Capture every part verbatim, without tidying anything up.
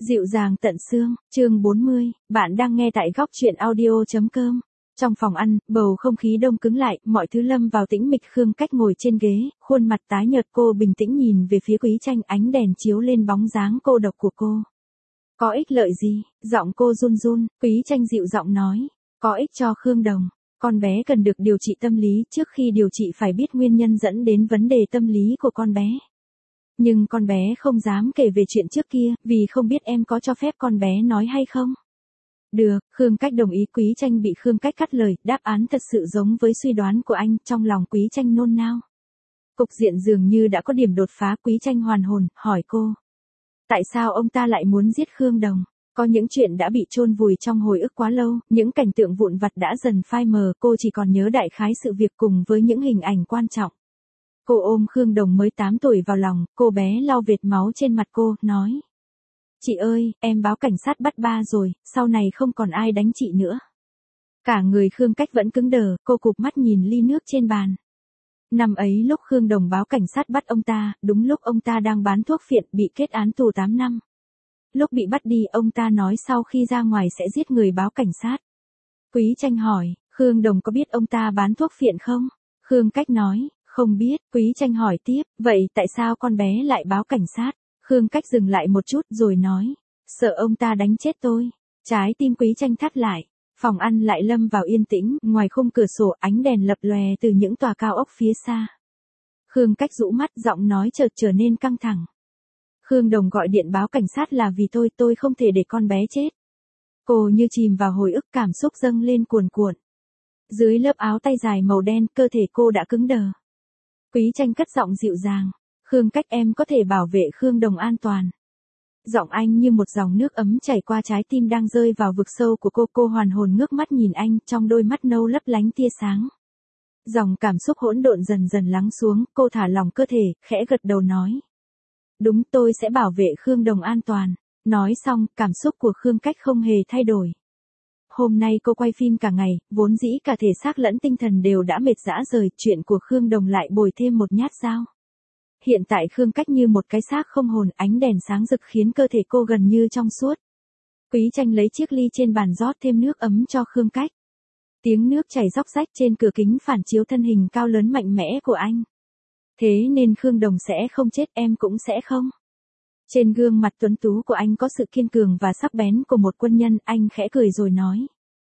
Dịu dàng tận xương, chương bốn mươi, bạn đang nghe tại góc truyện audio.com. Trong phòng ăn, bầu không khí đông cứng lại, mọi thứ lâm vào tĩnh mịch. Khương Cách ngồi trên ghế, khuôn mặt tái nhợt, cô bình tĩnh nhìn về phía Quý Tranh, ánh đèn chiếu lên bóng dáng cô độc của cô. Có ích lợi gì? Giọng cô run run, Quý Tranh dịu giọng nói. Có ích cho Khương Đồng. Con bé cần được điều trị tâm lý, trước khi điều trị phải biết nguyên nhân dẫn đến vấn đề tâm lý của con bé. Nhưng con bé không dám kể về chuyện trước kia, vì không biết em có cho phép con bé nói hay không. Được, Khương Cách đồng ý. Quý Tranh bị Khương Cách cắt lời, đáp án thật sự giống với suy đoán của anh, trong lòng Quý Tranh nôn nao. Cục diện dường như đã có điểm đột phá. Quý Tranh hoàn hồn, hỏi cô. Tại sao ông ta lại muốn giết Khương Đồng? Có những chuyện đã bị chôn vùi trong hồi ức quá lâu, những cảnh tượng vụn vặt đã dần phai mờ, cô chỉ còn nhớ đại khái sự việc cùng với những hình ảnh quan trọng. Cô ôm Khương Đồng mới tám tuổi vào lòng, cô bé lau vệt máu trên mặt cô, nói. Chị ơi, em báo cảnh sát bắt ba rồi, sau này không còn ai đánh chị nữa. Cả người Khương Cách vẫn cứng đờ, cô cụp mắt nhìn ly nước trên bàn. Năm ấy lúc Khương Đồng báo cảnh sát bắt ông ta, đúng lúc ông ta đang bán thuốc phiện, bị kết án tù tám năm. Lúc bị bắt đi, ông ta nói sau khi ra ngoài sẽ giết người báo cảnh sát. Quý Tranh hỏi, Khương Đồng có biết ông ta bán thuốc phiện không? Khương Cách nói. Không biết. Quý Tranh hỏi tiếp, vậy tại sao con bé lại báo cảnh sát? Khương Cách dừng lại một chút rồi nói, sợ ông ta đánh chết tôi. Trái tim Quý Tranh thắt lại. Phòng ăn lại lâm vào yên tĩnh, ngoài khung cửa sổ ánh đèn lập lòe từ những tòa cao ốc phía xa. Khương Cách rũ mắt, giọng nói chợt trở nên căng thẳng. Khương Đồng gọi điện báo cảnh sát là vì tôi, tôi không thể để con bé chết. Cô như chìm vào hồi ức, cảm xúc dâng lên cuồn cuộn. Dưới lớp áo tay dài màu đen, cơ thể cô đã cứng đờ. Quý Tranh cất giọng dịu dàng. Khương Cách, em có thể bảo vệ Khương Đồng an toàn. Giọng anh như một dòng nước ấm chảy qua trái tim đang rơi vào vực sâu của cô. Cô hoàn hồn ngước mắt nhìn anh, trong đôi mắt nâu lấp lánh tia sáng. Dòng cảm xúc hỗn độn dần dần lắng xuống, cô thả lỏng cơ thể, khẽ gật đầu nói. Đúng, tôi sẽ bảo vệ Khương Đồng an toàn. Nói xong, cảm xúc của Khương Cách không hề thay đổi. Hôm nay cô quay phim cả ngày, vốn dĩ cả thể xác lẫn tinh thần đều đã mệt rã rời, chuyện của Khương Đồng lại bồi thêm một nhát dao. Hiện tại Khương Cách như một cái xác không hồn, ánh đèn sáng rực khiến cơ thể cô gần như trong suốt. Quý Tranh lấy chiếc ly trên bàn rót thêm nước ấm cho Khương Cách. Tiếng nước chảy róc rách trên cửa kính phản chiếu thân hình cao lớn mạnh mẽ của anh. Thế nên Khương Đồng sẽ không chết, em cũng sẽ không. Trên gương mặt tuấn tú của anh có sự kiên cường và sắc bén của một quân nhân, anh khẽ cười rồi nói.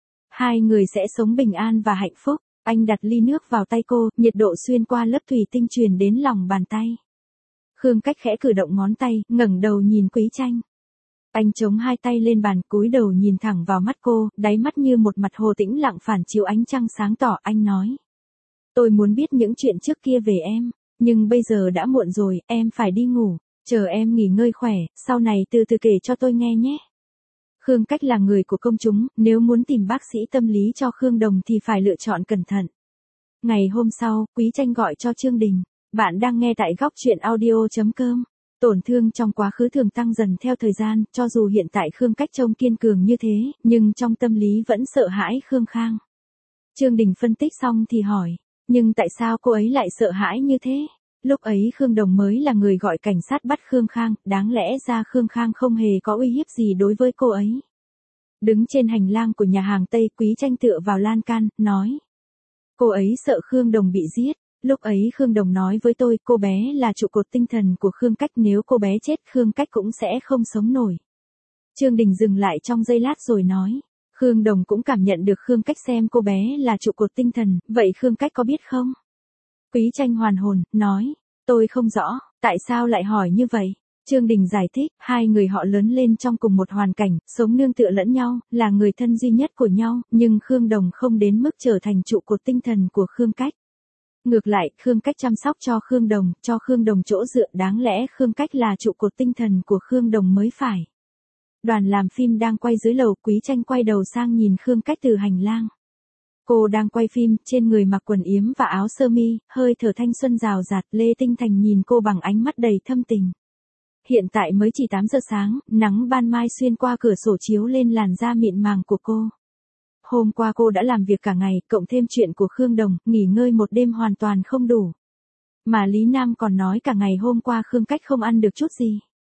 Hai người sẽ sống bình an và hạnh phúc. Anh đặt ly nước vào tay cô, nhiệt độ xuyên qua lớp thủy tinh truyền đến lòng bàn tay. Khương Cách khẽ cử động ngón tay, ngẩng đầu nhìn Quý Tranh. Anh chống hai tay lên bàn, cúi đầu nhìn thẳng vào mắt cô, đáy mắt như một mặt hồ tĩnh lặng phản chiếu ánh trăng sáng tỏ. Anh nói. Tôi muốn biết những chuyện trước kia về em, nhưng bây giờ đã muộn rồi, em phải đi ngủ. Chờ em nghỉ ngơi khỏe, sau này từ từ kể cho tôi nghe nhé. Khương Cách là người của công chúng, nếu muốn tìm bác sĩ tâm lý cho Khương Đồng thì phải lựa chọn cẩn thận. Ngày hôm sau, Quý Tranh gọi cho Trương Đình. Bạn đang nghe tại góc truyện audio.com. Tổn thương trong quá khứ thường tăng dần theo thời gian, cho dù hiện tại Khương Cách trông kiên cường như thế, nhưng trong tâm lý vẫn sợ hãi Khương Khang. Trương Đình phân tích xong thì hỏi, nhưng tại sao cô ấy lại sợ hãi như thế? Lúc ấy Khương Đồng mới là người gọi cảnh sát bắt Khương Khang, đáng lẽ ra Khương Khang không hề có uy hiếp gì đối với cô ấy. Đứng trên hành lang của nhà hàng Tây, Quý Tranh tựa vào lan can, nói. Cô ấy sợ Khương Đồng bị giết. Lúc ấy Khương Đồng nói với tôi, cô bé là trụ cột tinh thần của Khương Cách, nếu cô bé chết Khương Cách cũng sẽ không sống nổi. Trương Đình dừng lại trong giây lát rồi nói. Khương Đồng cũng cảm nhận được Khương Cách xem cô bé là trụ cột tinh thần, vậy Khương Cách có biết không? Quý Tranh hoàn hồn, nói, tôi không rõ, tại sao lại hỏi như vậy? Trương Đình giải thích, hai người họ lớn lên trong cùng một hoàn cảnh, sống nương tựa lẫn nhau, là người thân duy nhất của nhau, nhưng Khương Đồng không đến mức trở thành trụ cột tinh thần của Khương Cách. Ngược lại, Khương Cách chăm sóc cho Khương Đồng, cho Khương Đồng chỗ dựa, đáng lẽ Khương Cách là trụ cột tinh thần của Khương Đồng mới phải. Đoàn làm phim đang quay dưới lầu, Quý Tranh quay đầu sang nhìn Khương Cách từ hành lang. Cô đang quay phim, trên người mặc quần yếm và áo sơ mi, hơi thở thanh xuân rào rạt. Lê Tinh Thành nhìn cô bằng ánh mắt đầy thâm tình. Hiện tại mới chỉ tám giờ sáng, nắng ban mai xuyên qua cửa sổ chiếu lên làn da mịn màng của cô. Hôm qua cô đã làm việc cả ngày, cộng thêm chuyện của Khương Đồng, nghỉ ngơi một đêm hoàn toàn không đủ. Mà Lý Nam còn nói cả ngày hôm qua Khương Cách không ăn được chút gì.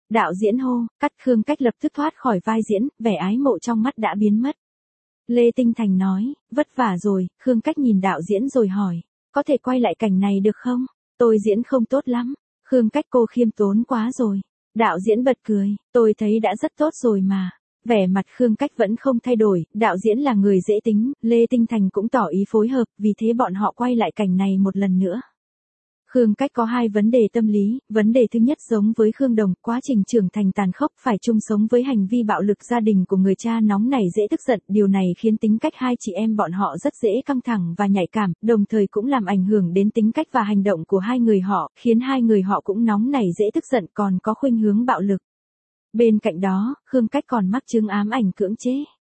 Đạo diễn hô, cắt. Khương Cách lập tức thoát khỏi vai diễn, vẻ ái mộ trong mắt đã biến mất. Lê Tinh Thành nói, vất vả rồi. Khương Cách nhìn đạo diễn rồi hỏi, có thể quay lại cảnh này được không? Tôi diễn không tốt lắm. Khương Cách, cô khiêm tốn quá rồi. Đạo diễn bật cười, tôi thấy đã rất tốt rồi mà. Vẻ mặt Khương Cách vẫn không thay đổi, đạo diễn là người dễ tính, Lê Tinh Thành cũng tỏ ý phối hợp, vì thế bọn họ quay lại cảnh này một lần nữa. Khương Cách có hai vấn đề tâm lý, vấn đề thứ nhất giống với Khương Đồng, quá trình trưởng thành tàn khốc, phải chung sống với hành vi bạo lực gia đình của người cha nóng nảy dễ tức giận, điều này khiến tính cách hai chị em bọn họ rất dễ căng thẳng và nhạy cảm, đồng thời cũng làm ảnh hưởng đến tính cách và hành động của hai người họ, khiến hai người họ cũng nóng nảy dễ tức giận còn có khuynh hướng bạo lực. Bên cạnh đó, Khương Cách còn mắc chứng ám ảnh cưỡng chế.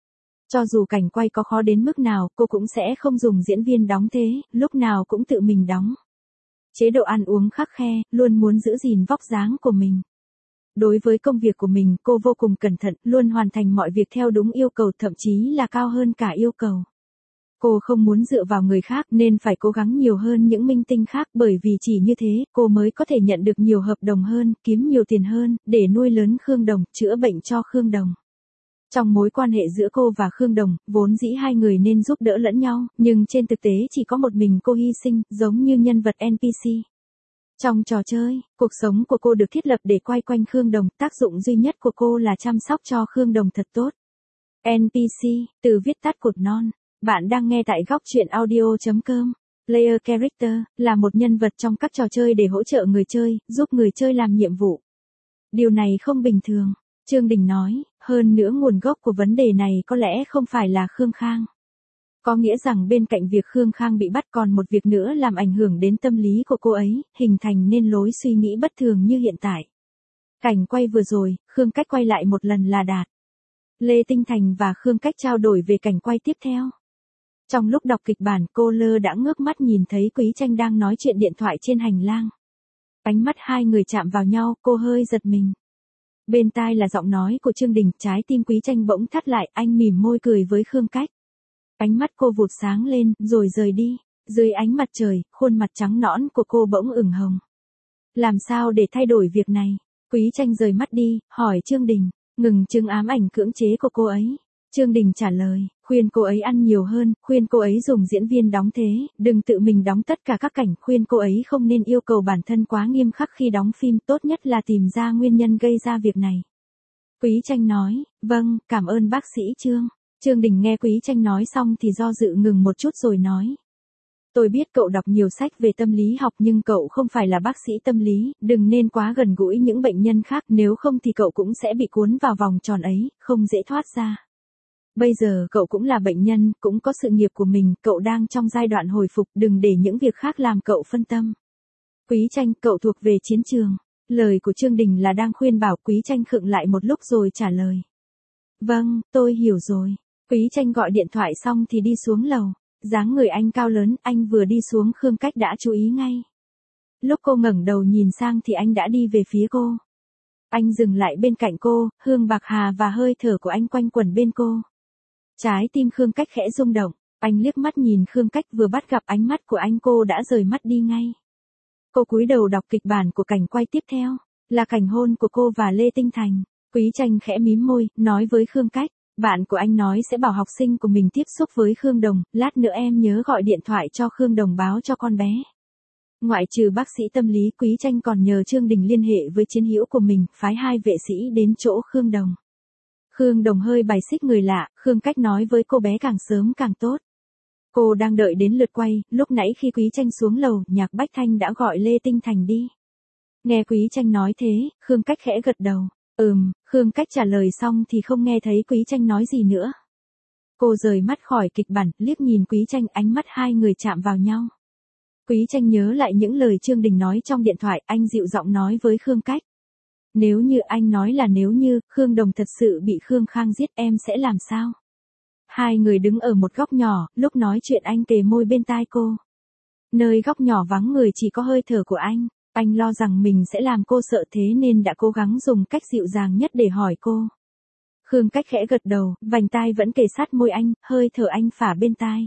Cho dù cảnh quay có khó đến mức nào, cô cũng sẽ không dùng diễn viên đóng thế, lúc nào cũng tự mình đóng. Chế độ ăn uống khắt khe, luôn muốn giữ gìn vóc dáng của mình. Đối với công việc của mình, cô vô cùng cẩn thận, luôn hoàn thành mọi việc theo đúng yêu cầu, thậm chí là cao hơn cả yêu cầu. Cô không muốn dựa vào người khác nên phải cố gắng nhiều hơn những minh tinh khác, bởi vì chỉ như thế, cô mới có thể nhận được nhiều hợp đồng hơn, kiếm nhiều tiền hơn, để nuôi lớn Khương Đồng, chữa bệnh cho Khương Đồng. Trong mối quan hệ giữa cô và Khương Đồng, vốn dĩ hai người nên giúp đỡ lẫn nhau, nhưng trên thực tế chỉ có một mình cô hy sinh, giống như nhân vật en pê xê. Trong trò chơi, cuộc sống của cô được thiết lập để quay quanh Khương Đồng, tác dụng duy nhất của cô là chăm sóc cho Khương Đồng thật tốt. en pê xê, từ viết tắt cột non. Bạn đang nghe tại góc truyện audio chấm com. Player Character, là một nhân vật trong các trò chơi để hỗ trợ người chơi, giúp người chơi làm nhiệm vụ. Điều này không bình thường. Trương Đình nói, hơn nữa nguồn gốc của vấn đề này có lẽ không phải là Khương Khang. Có nghĩa rằng bên cạnh việc Khương Khang bị bắt còn một việc nữa làm ảnh hưởng đến tâm lý của cô ấy, hình thành nên lối suy nghĩ bất thường như hiện tại. Cảnh quay vừa rồi, Khương Cách quay lại một lần là đạt. Lê Tinh Thành và Khương Cách trao đổi về cảnh quay tiếp theo. Trong lúc đọc kịch bản, cô lơ đã ngước mắt nhìn thấy Quý Tranh đang nói chuyện điện thoại trên hành lang. Ánh mắt hai người chạm vào nhau, cô hơi giật mình. Bên tai là giọng nói của Trương Đình, trái tim Quý Tranh bỗng thắt lại, anh mỉm môi cười với Khương Cách. Ánh mắt cô vụt sáng lên, rồi rời đi. Dưới ánh mặt trời, khuôn mặt trắng nõn của cô bỗng ửng hồng. Làm sao để thay đổi việc này? Quý Tranh rời mắt đi, hỏi Trương Đình, ngừng chứng ám ảnh cưỡng chế của cô ấy. Trương Đình trả lời, khuyên cô ấy ăn nhiều hơn, khuyên cô ấy dùng diễn viên đóng thế, đừng tự mình đóng tất cả các cảnh, khuyên cô ấy không nên yêu cầu bản thân quá nghiêm khắc khi đóng phim, tốt nhất là tìm ra nguyên nhân gây ra việc này. Quý Tranh nói, vâng, cảm ơn bác sĩ Trương. Trương Đình nghe Quý Tranh nói xong thì do dự ngừng một chút rồi nói. Tôi biết cậu đọc nhiều sách về tâm lý học nhưng cậu không phải là bác sĩ tâm lý, đừng nên quá gần gũi những bệnh nhân khác, nếu không thì cậu cũng sẽ bị cuốn vào vòng tròn ấy, không dễ thoát ra. Bây giờ cậu cũng là bệnh nhân, cũng có sự nghiệp của mình, cậu đang trong giai đoạn hồi phục, đừng để những việc khác làm cậu phân tâm. Quý Tranh, cậu thuộc về chiến trường. Lời của Trương Đình là đang khuyên bảo. Quý Tranh khựng lại một lúc rồi trả lời. Vâng, tôi hiểu rồi. Quý Tranh gọi điện thoại xong thì đi xuống lầu. Dáng người anh cao lớn, anh vừa đi xuống Khương Cách đã chú ý ngay. Lúc cô ngẩng đầu nhìn sang thì anh đã đi về phía cô. Anh dừng lại bên cạnh cô, hương bạc hà và hơi thở của anh quanh quẩn bên cô. Trái tim Khương Cách khẽ rung động, anh liếc mắt nhìn Khương Cách, vừa bắt gặp ánh mắt của anh cô đã rời mắt đi ngay. Cô cúi đầu đọc kịch bản của cảnh quay tiếp theo, là cảnh hôn của cô và Lê Tinh Thành. Quý Tranh khẽ mím môi, nói với Khương Cách, bạn của anh nói sẽ bảo học sinh của mình tiếp xúc với Khương Đồng, lát nữa em nhớ gọi điện thoại cho Khương Đồng báo cho con bé. Ngoại trừ bác sĩ tâm lý, Quý Tranh còn nhờ Trương Đình liên hệ với chiến hữu của mình, phái hai vệ sĩ đến chỗ Khương Đồng. Khương Đồng hơi bài xích người lạ, Khương Cách nói với cô bé càng sớm càng tốt. Cô đang đợi đến lượt quay, lúc nãy khi Quý Tranh xuống lầu, Nhạc Bách Thanh đã gọi Lê Tinh Thành đi. Nghe Quý Tranh nói thế, Khương Cách khẽ gật đầu. Ừm, Khương Cách trả lời xong thì không nghe thấy Quý Tranh nói gì nữa. Cô rời mắt khỏi kịch bản, liếc nhìn Quý Tranh, ánh mắt hai người chạm vào nhau. Quý Tranh nhớ lại những lời Trương Đình nói trong điện thoại, anh dịu giọng nói với Khương Cách. Nếu như anh nói là nếu như, Khương Đồng thật sự bị Khương Khang giết em sẽ làm sao? Hai người đứng ở một góc nhỏ, lúc nói chuyện anh kề môi bên tai cô. Nơi góc nhỏ vắng người chỉ có hơi thở của anh, anh lo rằng mình sẽ làm cô sợ thế nên đã cố gắng dùng cách dịu dàng nhất để hỏi cô. Khương Cách khẽ gật đầu, vành tai vẫn kề sát môi anh, hơi thở anh phả bên tai.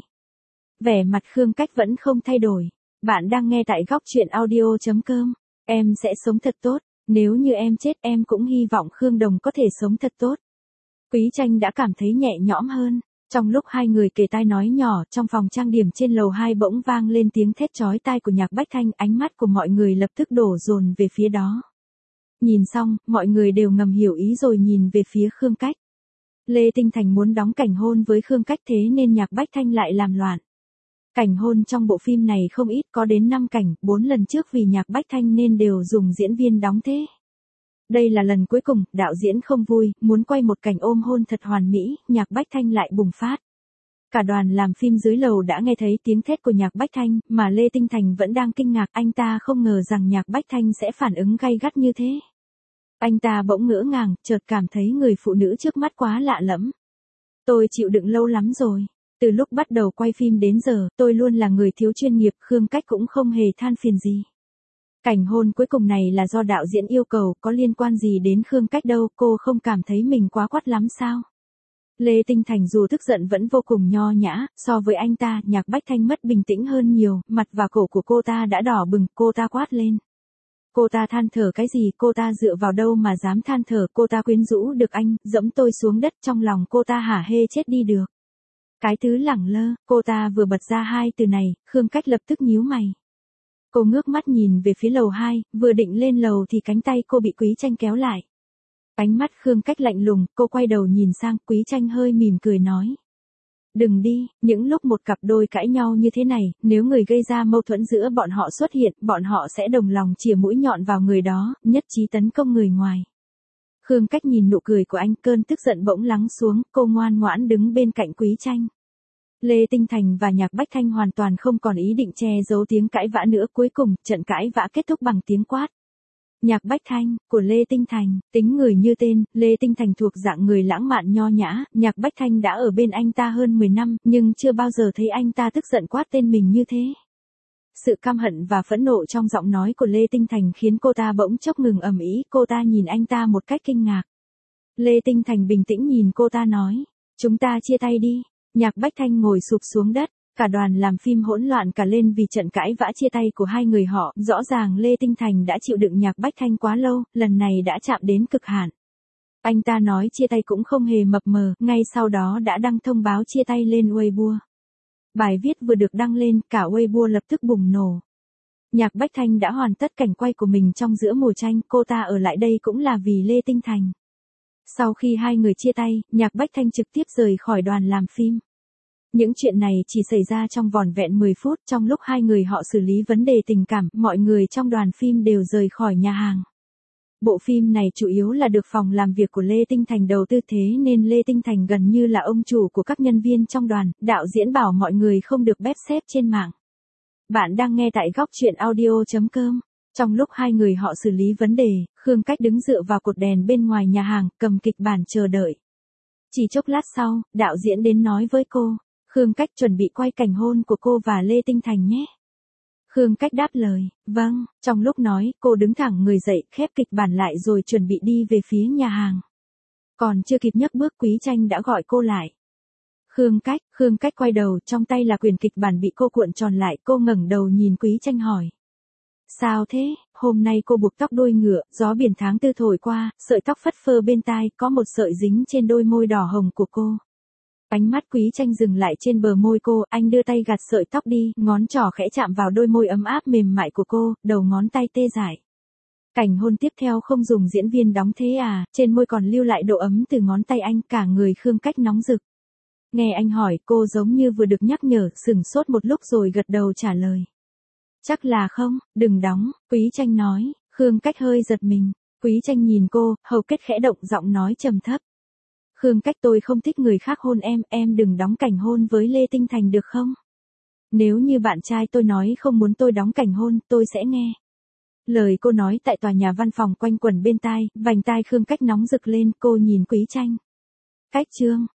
Vẻ mặt Khương Cách vẫn không thay đổi. Bạn đang nghe tại góc truyện audio chấm com. Em sẽ sống thật tốt. Nếu như em chết em cũng hy vọng Khương Đồng có thể sống thật tốt. Quý Tranh đã cảm thấy nhẹ nhõm hơn. Trong lúc hai người kề tai nói nhỏ, trong phòng trang điểm trên lầu hai bỗng vang lên tiếng thét chói tai của Nhạc Bách Thanh, ánh mắt của mọi người lập tức đổ dồn về phía đó. Nhìn xong, mọi người đều ngầm hiểu ý rồi nhìn về phía Khương Cách. Lê Tinh Thành muốn đóng cảnh hôn với Khương Cách thế nên Nhạc Bách Thanh lại làm loạn. Cảnh hôn trong bộ phim này không ít, có đến năm cảnh, bốn lần trước vì Nhạc Bách Thanh nên đều dùng diễn viên đóng thế. Đây là lần cuối cùng, đạo diễn không vui, muốn quay một cảnh ôm hôn thật hoàn mỹ, Nhạc Bách Thanh lại bùng phát. Cả đoàn làm phim dưới lầu đã nghe thấy tiếng thét của Nhạc Bách Thanh, mà Lê Tinh Thành vẫn đang kinh ngạc, anh ta không ngờ rằng Nhạc Bách Thanh sẽ phản ứng gay gắt như thế. Anh ta bỗng ngỡ ngàng, chợt cảm thấy người phụ nữ trước mắt quá lạ lẫm. Tôi chịu đựng lâu lắm rồi. Từ lúc bắt đầu quay phim đến giờ, tôi luôn là người thiếu chuyên nghiệp, Khương Cách cũng không hề than phiền gì. Cảnh hôn cuối cùng này là do đạo diễn yêu cầu, có liên quan gì đến Khương Cách đâu, cô không cảm thấy mình quá quát lắm sao? Lê Tinh Thành dù tức giận vẫn vô cùng nho nhã, so với anh ta, Nhạc Bách Thanh mất bình tĩnh hơn nhiều, mặt và cổ của cô ta đã đỏ bừng, cô ta quát lên. Cô ta than thở cái gì, cô ta dựa vào đâu mà dám than thở, cô ta quyến rũ được anh, dẫm tôi xuống đất, trong lòng cô ta hả hê chết đi được. Cái thứ lẳng lơ, cô ta vừa bật ra hai từ này, Khương Cách lập tức nhíu mày. Cô ngước mắt nhìn về phía lầu hai, vừa định lên lầu thì cánh tay cô bị Quý Tranh kéo lại. Ánh mắt Khương Cách lạnh lùng, cô quay đầu nhìn sang, Quý Tranh hơi mỉm cười nói. Đừng đi, những lúc một cặp đôi cãi nhau như thế này, nếu người gây ra mâu thuẫn giữa bọn họ xuất hiện, bọn họ sẽ đồng lòng chìa mũi nhọn vào người đó, nhất trí tấn công người ngoài. Khương Cách nhìn nụ cười của anh, cơn tức giận bỗng lắng xuống, cô ngoan ngoãn đứng bên cạnh Quý Tranh. Lê Tinh Thành và Nhạc Bách Thanh hoàn toàn không còn ý định che giấu tiếng cãi vã nữa, cuối cùng, trận cãi vã kết thúc bằng tiếng quát. Nhạc Bách Thanh, của Lê Tinh Thành, tính người như tên, Lê Tinh Thành thuộc dạng người lãng mạn nho nhã, Nhạc Bách Thanh đã ở bên anh ta hơn mười năm, nhưng chưa bao giờ thấy anh ta tức giận quát tên mình như thế. Sự căm hận và phẫn nộ trong giọng nói của Lê Tinh Thành khiến cô ta bỗng chốc ngừng ầm ĩ, cô ta nhìn anh ta một cách kinh ngạc. Lê Tinh Thành bình tĩnh nhìn cô ta nói, chúng ta chia tay đi. Nhạc Bách Thanh ngồi sụp xuống đất, cả đoàn làm phim hỗn loạn cả lên vì trận cãi vã chia tay của hai người họ, rõ ràng Lê Tinh Thành đã chịu đựng Nhạc Bách Thanh quá lâu, lần này đã chạm đến cực hạn. Anh ta nói chia tay cũng không hề mập mờ, ngay sau đó đã đăng thông báo chia tay lên Weibo. Bài viết vừa được đăng lên, cả Weibo lập tức bùng nổ. Nhạc Bách Thanh đã hoàn tất cảnh quay của mình trong Giữa Mùa Tranh, cô ta ở lại đây cũng là vì Lê Tinh Thành. Sau khi hai người chia tay, Nhạc Bách Thanh trực tiếp rời khỏi đoàn làm phim. Những chuyện này chỉ xảy ra trong vỏn vẹn mười phút, trong lúc hai người họ xử lý vấn đề tình cảm, mọi người trong đoàn phim đều rời khỏi nhà hàng. Bộ phim này chủ yếu là được phòng làm việc của Lê Tinh Thành đầu tư, thế nên Lê Tinh Thành gần như là ông chủ của các nhân viên trong đoàn, đạo diễn bảo mọi người không được bếp xếp trên mạng. Bạn đang nghe tại góc truyện audio chấm com. Trong lúc hai người họ xử lý vấn đề, Khương Cách đứng dựa vào cột đèn bên ngoài nhà hàng, cầm kịch bản chờ đợi. Chỉ chốc lát sau, đạo diễn đến nói với cô, Khương Cách chuẩn bị quay cảnh hôn của cô và Lê Tinh Thành nhé. Khương Cách đáp lời, vâng, trong lúc nói, cô đứng thẳng người dậy, khép kịch bản lại rồi chuẩn bị đi về phía nhà hàng. Còn chưa kịp nhấc bước, Quý Tranh đã gọi cô lại. Khương Cách, Khương Cách quay đầu, trong tay là quyển kịch bản bị cô cuộn tròn lại, cô ngẩng đầu nhìn Quý Tranh hỏi. Sao thế, hôm nay cô buộc tóc đuôi ngựa, gió biển tháng tư thổi qua, sợi tóc phất phơ bên tai, có một sợi dính trên đôi môi đỏ hồng của cô. Ánh mắt Quý Tranh dừng lại trên bờ môi cô, anh đưa tay gạt sợi tóc đi, ngón trỏ khẽ chạm vào đôi môi ấm áp mềm mại của cô, đầu ngón tay tê dại. Cảnh hôn tiếp theo không dùng diễn viên đóng thế à, trên môi còn lưu lại độ ấm từ ngón tay anh, cả người Khương Cách nóng rực. Nghe anh hỏi, cô giống như vừa được nhắc nhở, sửng sốt một lúc rồi gật đầu trả lời. Chắc là không, đừng đóng, Quý Tranh nói. Khương Cách hơi giật mình. Quý Tranh nhìn cô, hầu kết khẽ động, giọng nói trầm thấp. Khương Cách, tôi không thích người khác hôn em, em đừng đóng cảnh hôn với Lê Tinh Thành được không? Nếu như bạn trai tôi nói không muốn tôi đóng cảnh hôn, tôi sẽ nghe. Lời cô nói tại tòa nhà văn phòng quanh quẩn bên tai, vành tai Khương Cách nóng rực lên, cô nhìn Quý Tranh. Cách Trương,